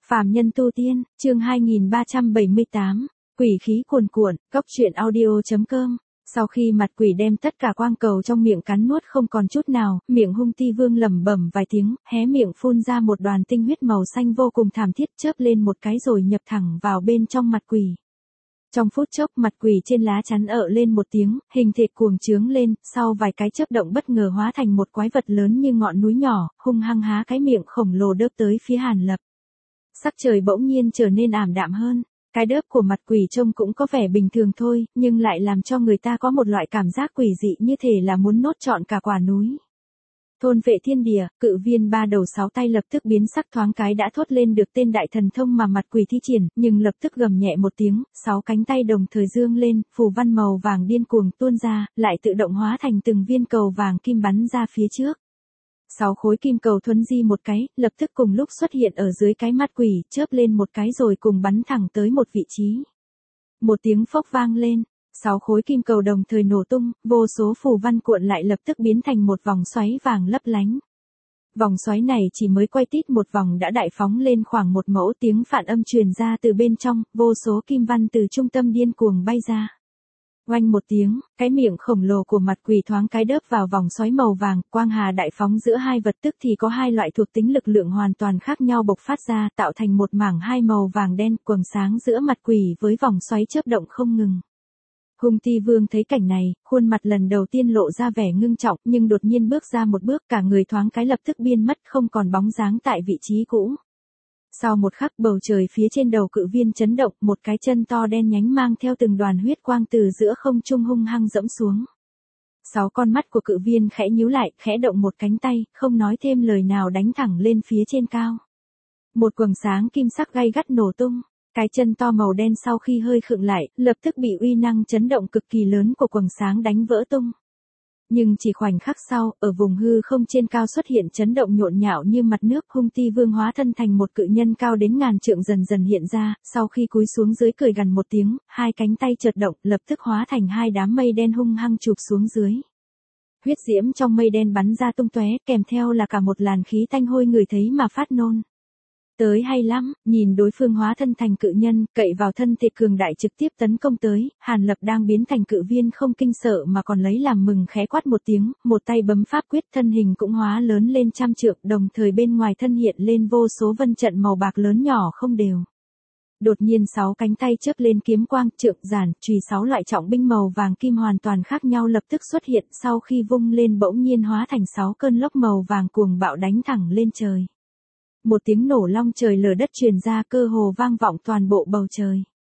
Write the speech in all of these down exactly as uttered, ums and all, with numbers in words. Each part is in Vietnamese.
Phàm nhân tu tiên, chương hai nghìn ba trăm bảy mươi tám, quỷ khí cuồn cuộn, cốc truyện audio chấm com. Sau khi mặt quỷ đem tất cả quang cầu trong miệng cắn nuốt không còn chút nào, miệng hung ti vương lẩm bẩm vài tiếng, hé miệng phun ra một đoàn tinh huyết màu xanh vô cùng thảm thiết, chớp lên một cái rồi nhập thẳng vào bên trong mặt quỷ. Trong phút chốc mặt quỷ trên lá chắn ợ lên một tiếng, hình thịt cuồng trướng lên, sau vài cái chớp động bất ngờ hóa thành một quái vật lớn như ngọn núi nhỏ, hung hăng há cái miệng khổng lồ đớp tới phía Hàn Lập. Sắc trời bỗng nhiên trở nên ảm đạm hơn, cái đớp của mặt quỷ trông cũng có vẻ bình thường thôi, nhưng lại làm cho người ta có một loại cảm giác quỷ dị như thể là muốn nốt trọn cả quả núi. Thôn vệ thiên địa, cự viên ba đầu sáu tay lập tức biến sắc, thoáng cái đã thốt lên được tên đại thần thông mà mặt quỷ thi triển, nhưng lập tức gầm nhẹ một tiếng, sáu cánh tay đồng thời dương lên, phù văn màu vàng điên cuồng tuôn ra, lại tự động hóa thành từng viên cầu vàng kim bắn ra phía trước. Sáu khối kim cầu thuấn di một cái, lập tức cùng lúc xuất hiện ở dưới cái mặt quỷ, chớp lên một cái rồi cùng bắn thẳng tới một vị trí. Một tiếng phốc vang lên, sáu khối kim cầu đồng thời nổ tung, vô số phù văn cuộn lại lập tức biến thành một vòng xoáy vàng lấp lánh. Vòng xoáy này chỉ mới quay tít một vòng đã đại phóng lên khoảng một mẫu, tiếng phản âm truyền ra từ bên trong, vô số kim văn từ trung tâm điên cuồng bay ra. Oanh một tiếng, cái miệng khổng lồ của mặt quỷ thoáng cái đớp vào vòng xoáy màu vàng, quang hà đại phóng giữa hai vật, tức thì có hai loại thuộc tính lực lượng hoàn toàn khác nhau bộc phát ra, tạo thành một mảng hai màu vàng đen quầng sáng giữa mặt quỷ với vòng xoáy chớp động không ngừng. Hung ti vương thấy cảnh này, khuôn mặt lần đầu tiên lộ ra vẻ ngưng trọng, nhưng đột nhiên bước ra một bước, cả người thoáng cái lập tức biến mất, không còn bóng dáng tại vị trí cũ. Sau một khắc, bầu trời phía trên đầu cự viên chấn động, một cái chân to đen nhánh mang theo từng đoàn huyết quang từ giữa không trung hung hăng dẫm xuống. Sáu con mắt của cự viên khẽ nhíu lại, khẽ động một cánh tay, không nói thêm lời nào đánh thẳng lên phía trên cao. Một quầng sáng kim sắc gay gắt nổ tung. Cái chân to màu đen sau khi hơi khựng lại, lập tức bị uy năng chấn động cực kỳ lớn của quầng sáng đánh vỡ tung. Nhưng chỉ khoảnh khắc sau, ở vùng hư không trên cao xuất hiện chấn động nhộn nhạo như mặt nước, hung ti vương hóa thân thành một cự nhân cao đến ngàn trượng dần dần hiện ra, sau khi cúi xuống dưới cười gằn một tiếng, hai cánh tay chợt động, lập tức hóa thành hai đám mây đen hung hăng chụp xuống dưới. Huyết diễm trong mây đen bắn ra tung tóe, kèm theo là cả một làn khí tanh hôi người thấy mà phát nôn. Tới hay lắm, nhìn đối phương hóa thân thành cự nhân, cậy vào thân thịt cường đại trực tiếp tấn công tới, Hàn Lập đang biến thành cự viên không kinh sợ mà còn lấy làm mừng, khẽ quát một tiếng, một tay bấm pháp quyết, thân hình cũng hóa lớn lên trăm trượng, đồng thời bên ngoài thân hiện lên vô số vân trận màu bạc lớn nhỏ không đều. Đột nhiên sáu cánh tay chớp lên kiếm quang, trượng, giản, chùy, sáu loại trọng binh màu vàng kim hoàn toàn khác nhau lập tức xuất hiện, sau khi vung lên bỗng nhiên hóa thành sáu cơn lốc màu vàng cuồng bạo đánh thẳng lên trời. Một tiếng nổ long trời lở đất truyền ra, cơ hồ vang vọng toàn bộ bầu trời.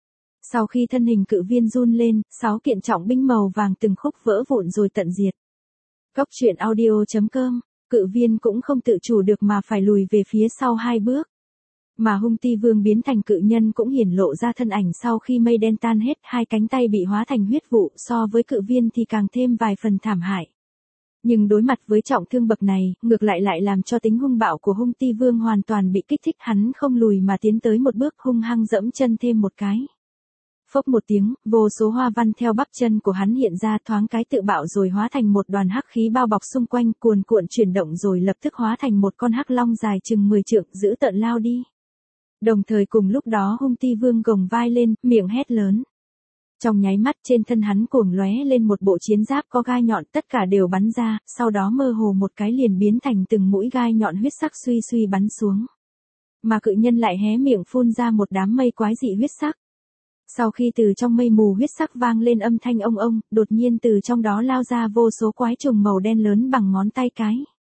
Sau khi thân hình cự viên run lên, sáu kiện trọng binh màu vàng từng khúc vỡ vụn rồi tận diệt. Cốc truyện audio chấm com, cự viên cũng không tự chủ được mà phải lùi về phía sau hai bước. Mà hung ti vương biến thành cự nhân cũng hiển lộ ra thân ảnh sau khi mây đen tan hết, hai cánh tay bị hóa thành huyết vụ, so với cự viên thì càng thêm vài phần thảm hại. Nhưng đối mặt với trọng thương bậc này, ngược lại lại làm cho tính hung bạo của hung ti vương hoàn toàn bị kích thích, hắn không lùi mà tiến tới một bước, hung hăng dẫm chân thêm một cái. Phốc một tiếng, vô số hoa văn theo bắp chân của hắn hiện ra, thoáng cái tự bạo rồi hóa thành một đoàn hắc khí bao bọc xung quanh, cuồn cuộn chuyển động rồi lập tức hóa thành một con hắc long dài chừng mười trượng, dữ tợn lao đi. Đồng thời cùng lúc đó hung ti vương gồng vai lên, miệng hét lớn. Trong nháy mắt trên thân hắn cuồng lóe lên một bộ chiến giáp có gai nhọn, tất cả đều bắn ra, sau đó mơ hồ một cái liền biến thành từng mũi gai nhọn huyết sắc suy suy bắn xuống. Mà cự nhân lại hé miệng phun ra một đám mây quái dị huyết sắc. Sau khi từ trong mây mù huyết sắc vang lên âm thanh ông ông, đột nhiên từ trong đó lao ra vô số quái trùng màu đen lớn bằng ngón tay cái.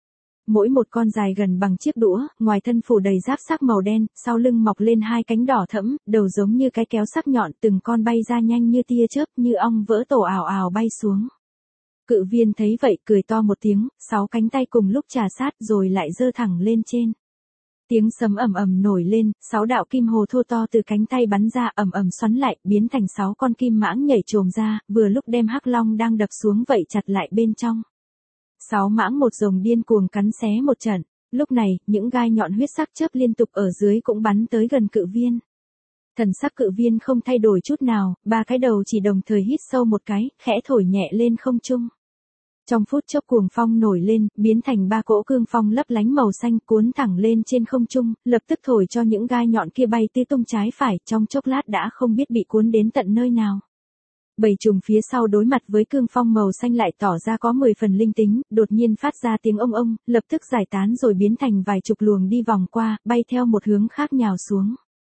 Mỗi một con dài gần bằng chiếc đũa, ngoài thân phủ đầy giáp sắc màu đen, sau lưng mọc lên hai cánh đỏ thẫm, đầu giống như cái kéo sắc nhọn, từng con bay ra nhanh như tia chớp, như ong vỡ tổ ào ào bay xuống. Cự viên thấy vậy cười to một tiếng, sáu cánh tay cùng lúc trà sát rồi lại giơ thẳng lên trên. Tiếng sấm ầm ầm nổi lên, sáu đạo kim hồ thô to từ cánh tay bắn ra, ầm ầm xoắn lại, biến thành sáu con kim mãng nhảy trồm ra, vừa lúc đem hắc long đang đập xuống vậy chặt lại bên trong. Sáu mãng một rồng điên cuồng cắn xé một trận, lúc này, những gai nhọn huyết sắc chớp liên tục ở dưới cũng bắn tới gần cự viên. Thần sắc cự viên không thay đổi chút nào, ba cái đầu chỉ đồng thời hít sâu một cái, khẽ thổi nhẹ lên không trung. Trong phút chốc cuồng phong nổi lên, biến thành ba cỗ cương phong lấp lánh màu xanh cuốn thẳng lên trên không trung, lập tức thổi cho những gai nhọn kia bay tứ tung trái phải, trong chốc lát đã không biết bị cuốn đến tận nơi nào. Bầy trùng phía sau đối mặt với cương phong màu xanh lại tỏ ra có mười phần linh tính, đột nhiên phát ra tiếng ông ông, lập tức giải tán rồi biến thành vài chục luồng đi vòng qua, bay theo một hướng khác nhào xuống.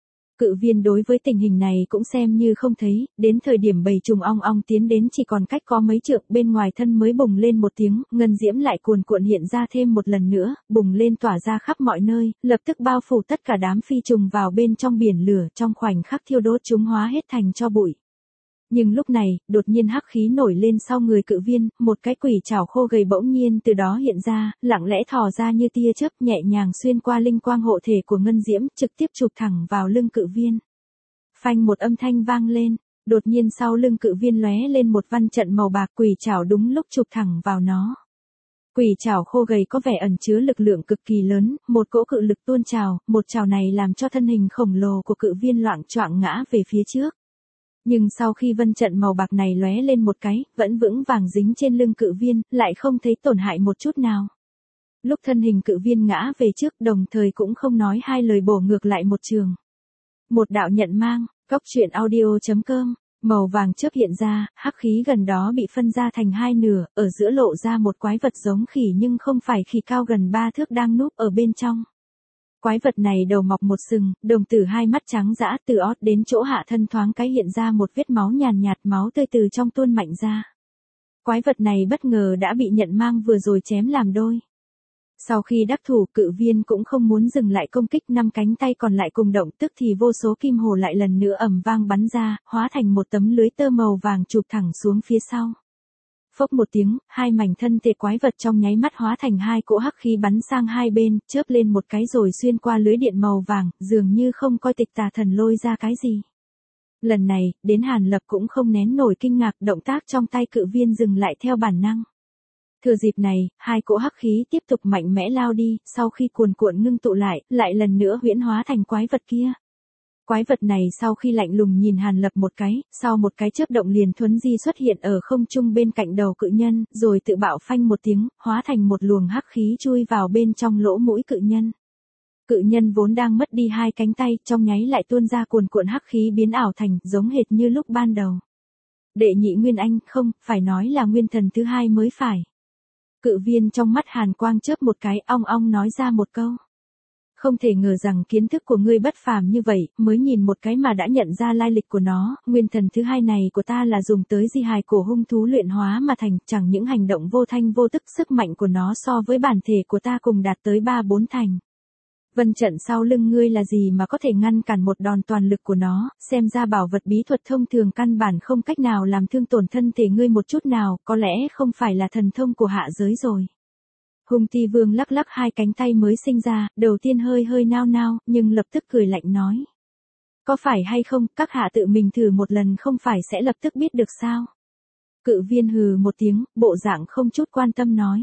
Cự viên đối với tình hình này cũng xem như không thấy, đến thời điểm bầy trùng ong ong tiến đến chỉ còn cách có mấy trượng, bên ngoài thân mới bùng lên một tiếng, ngân diễm lại cuồn cuộn hiện ra thêm một lần nữa, bùng lên tỏa ra khắp mọi nơi, lập tức bao phủ tất cả đám phi trùng vào bên trong biển lửa, trong khoảnh khắc thiêu đốt chúng hóa hết thành tro bụi. Nhưng lúc này, đột nhiên hắc khí nổi lên sau người cự viên, một cái quỷ trảo khô gầy bỗng nhiên từ đó hiện ra, lặng lẽ thò ra như tia chớp nhẹ nhàng xuyên qua linh quang hộ thể của ngân diễm, trực tiếp chụp thẳng vào lưng cự viên. Phanh một âm thanh vang lên, đột nhiên sau lưng cự viên lóe lên một văn trận màu bạc, quỷ trảo đúng lúc chụp thẳng vào nó. Quỷ trảo khô gầy có vẻ ẩn chứa lực lượng cực kỳ lớn, một cỗ cự lực tuôn trào, một trảo này làm cho thân hình khổng lồ của cự viên loạng choạng ngã về phía trước. Nhưng sau khi vân trận màu bạc này lóe lên một cái, vẫn vững vàng dính trên lưng cự viên, lại không thấy tổn hại một chút nào. Lúc thân hình cự viên ngã về trước, đồng thời cũng không nói hai lời bổ ngược lại một trường. Một đạo nhận mang, góc truyện audio chấm com, màu vàng chớp hiện ra, hắc khí gần đó bị phân ra thành hai nửa, ở giữa lộ ra một quái vật giống khỉ nhưng không phải khỉ, cao gần ba thước đang núp ở bên trong. Quái vật này đầu mọc một sừng, đồng tử hai mắt trắng dã, từ ót đến chỗ hạ thân thoáng cái hiện ra một vết máu nhàn nhạt, máu tươi từ trong tuôn mạnh ra. Quái vật này bất ngờ đã bị nhận mang vừa rồi chém làm đôi. Sau khi đắc thủ, cự viên cũng không muốn dừng lại công kích, năm cánh tay còn lại cùng động, tức thì vô số kim hồ lại lần nữa ầm vang bắn ra, hóa thành một tấm lưới tơ màu vàng chụp thẳng xuống phía sau. Phốc một tiếng, hai mảnh thân thể quái vật trong nháy mắt hóa thành hai cỗ hắc khí bắn sang hai bên, chớp lên một cái rồi xuyên qua lưới điện màu vàng, dường như không coi tịch tà thần lôi ra cái gì. Lần này, đến Hàn Lập cũng không nén nổi kinh ngạc, động tác trong tay cự viên dừng lại theo bản năng. Thừa dịp này, hai cỗ hắc khí tiếp tục mạnh mẽ lao đi, sau khi cuồn cuộn ngưng tụ lại, lại lần nữa huyễn hóa thành quái vật kia. Quái vật này sau khi lạnh lùng nhìn Hàn Lập một cái, sau một cái chớp động liền thuấn di xuất hiện ở không trung bên cạnh đầu cự nhân, rồi tự bạo phanh một tiếng, hóa thành một luồng hắc khí chui vào bên trong lỗ mũi cự nhân. Cự nhân vốn đang mất đi hai cánh tay, trong nháy lại tuôn ra cuồn cuộn hắc khí biến ảo thành, giống hệt như lúc ban đầu. Đệ nhị Nguyên Anh, không, phải nói là Nguyên Thần thứ hai mới phải. Cự viên trong mắt hàn quang chớp một cái, ong ong nói ra một câu. Không thể ngờ rằng kiến thức của ngươi bất phàm như vậy, mới nhìn một cái mà đã nhận ra lai lịch của nó, nguyên thần thứ hai này của ta là dùng tới di hài cổ hung thú luyện hóa mà thành, chẳng những hành động vô thanh vô tức, sức mạnh của nó so với bản thể của ta cùng đạt tới ba bốn thành. Vân trận sau lưng ngươi là gì mà có thể ngăn cản một đòn toàn lực của nó, xem ra bảo vật bí thuật thông thường căn bản không cách nào làm thương tổn thân thể ngươi một chút nào, có lẽ không phải là thần thông của hạ giới rồi. Hung Ti Vương lắc lắc hai cánh tay mới sinh ra, đầu tiên hơi hơi nao nao, nhưng lập tức cười lạnh nói. Có phải hay không, các hạ tự mình thử một lần không phải sẽ lập tức biết được sao? Cự viên hừ một tiếng, bộ dạng không chút quan tâm nói.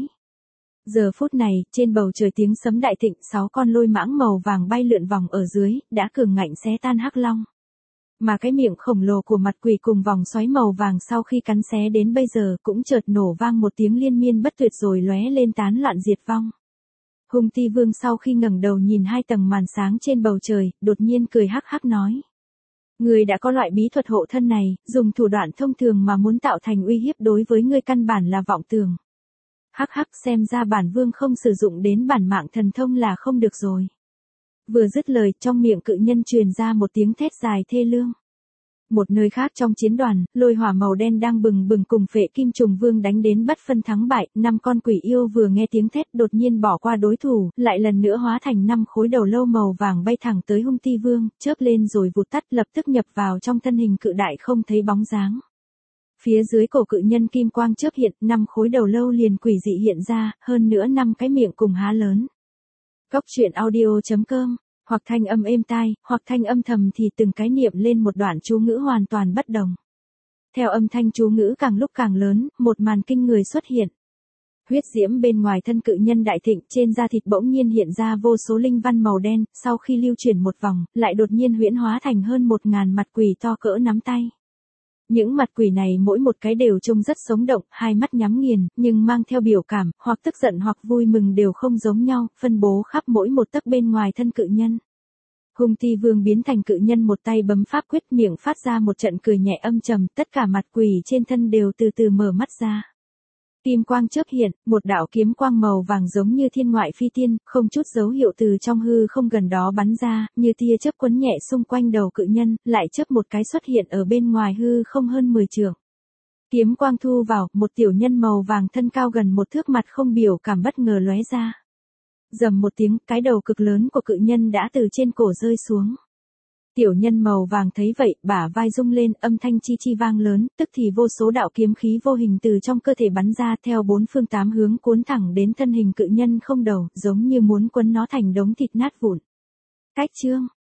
Giờ phút này, trên bầu trời tiếng sấm đại thịnh, sáu con lôi mãng màu vàng bay lượn vòng ở dưới, đã cường ngạnh xé tan hắc long. Mà cái miệng khổng lồ của mặt quỷ cùng vòng xoáy màu vàng sau khi cắn xé đến bây giờ cũng chợt nổ vang một tiếng liên miên bất tuyệt rồi lóe lên tán loạn diệt vong. Hung Ti Vương sau khi ngẩng đầu nhìn hai tầng màn sáng trên bầu trời, đột nhiên cười hắc hắc nói. Người đã có loại bí thuật hộ thân này, dùng thủ đoạn thông thường mà muốn tạo thành uy hiếp đối với ngươi căn bản là vọng tưởng. Hắc hắc, xem ra bản vương không sử dụng đến bản mạng thần thông là không được rồi. Vừa dứt lời, trong miệng cự nhân truyền ra một tiếng thét dài thê lương. Một nơi khác trong chiến đoàn, lôi hỏa màu đen đang bừng bừng cùng Phệ Kim Trùng Vương đánh đến bất phân thắng bại, năm con quỷ yêu vừa nghe tiếng thét đột nhiên bỏ qua đối thủ, lại lần nữa hóa thành năm khối đầu lâu màu vàng bay thẳng tới Hung Ti Vương, chớp lên rồi vụt tắt, lập tức nhập vào trong thân hình cự đại không thấy bóng dáng. Phía dưới cổ cự nhân kim quang chớp hiện, năm khối đầu lâu liền quỷ dị hiện ra, hơn nữa năm cái miệng cùng há lớn. Góc truyện audio chấm com, hoặc thanh âm êm tai, hoặc thanh âm thầm thì từng cái niệm lên một đoạn chú ngữ hoàn toàn bất đồng. Theo âm thanh chú ngữ càng lúc càng lớn, một màn kinh người xuất hiện. Huyết diễm bên ngoài thân cự nhân đại thịnh, trên da thịt bỗng nhiên hiện ra vô số linh văn màu đen, sau khi lưu chuyển một vòng, lại đột nhiên huyễn hóa thành hơn một ngàn mặt quỷ to cỡ nắm tay. Những mặt quỷ này mỗi một cái đều trông rất sống động, hai mắt nhắm nghiền, nhưng mang theo biểu cảm, hoặc tức giận hoặc vui mừng đều không giống nhau, phân bố khắp mỗi một tấc bên ngoài thân cự nhân. Hung ti vương biến thành cự nhân, một tay bấm pháp quyết, miệng phát ra một trận cười nhẹ âm trầm, tất cả mặt quỷ trên thân đều từ từ mở mắt ra. Kim quang chớp hiện, một đạo kiếm quang màu vàng giống như thiên ngoại phi tiên, không chút dấu hiệu từ trong hư không gần đó bắn ra, như tia chớp quấn nhẹ xung quanh đầu cự nhân, lại chớp một cái xuất hiện ở bên ngoài hư không hơn mười trượng. Kiếm quang thu vào, một tiểu nhân màu vàng thân cao gần một thước, mặt không biểu cảm bất ngờ lóe ra. Rầm một tiếng, cái đầu cực lớn của cự nhân đã từ trên cổ rơi xuống. Tiểu nhân màu vàng thấy vậy, bả vai rung lên, âm thanh chi chi vang lớn, tức thì vô số đạo kiếm khí vô hình từ trong cơ thể bắn ra theo bốn phương tám hướng cuốn thẳng đến thân hình cự nhân không đầu, giống như muốn quấn nó thành đống thịt nát vụn. Cách chương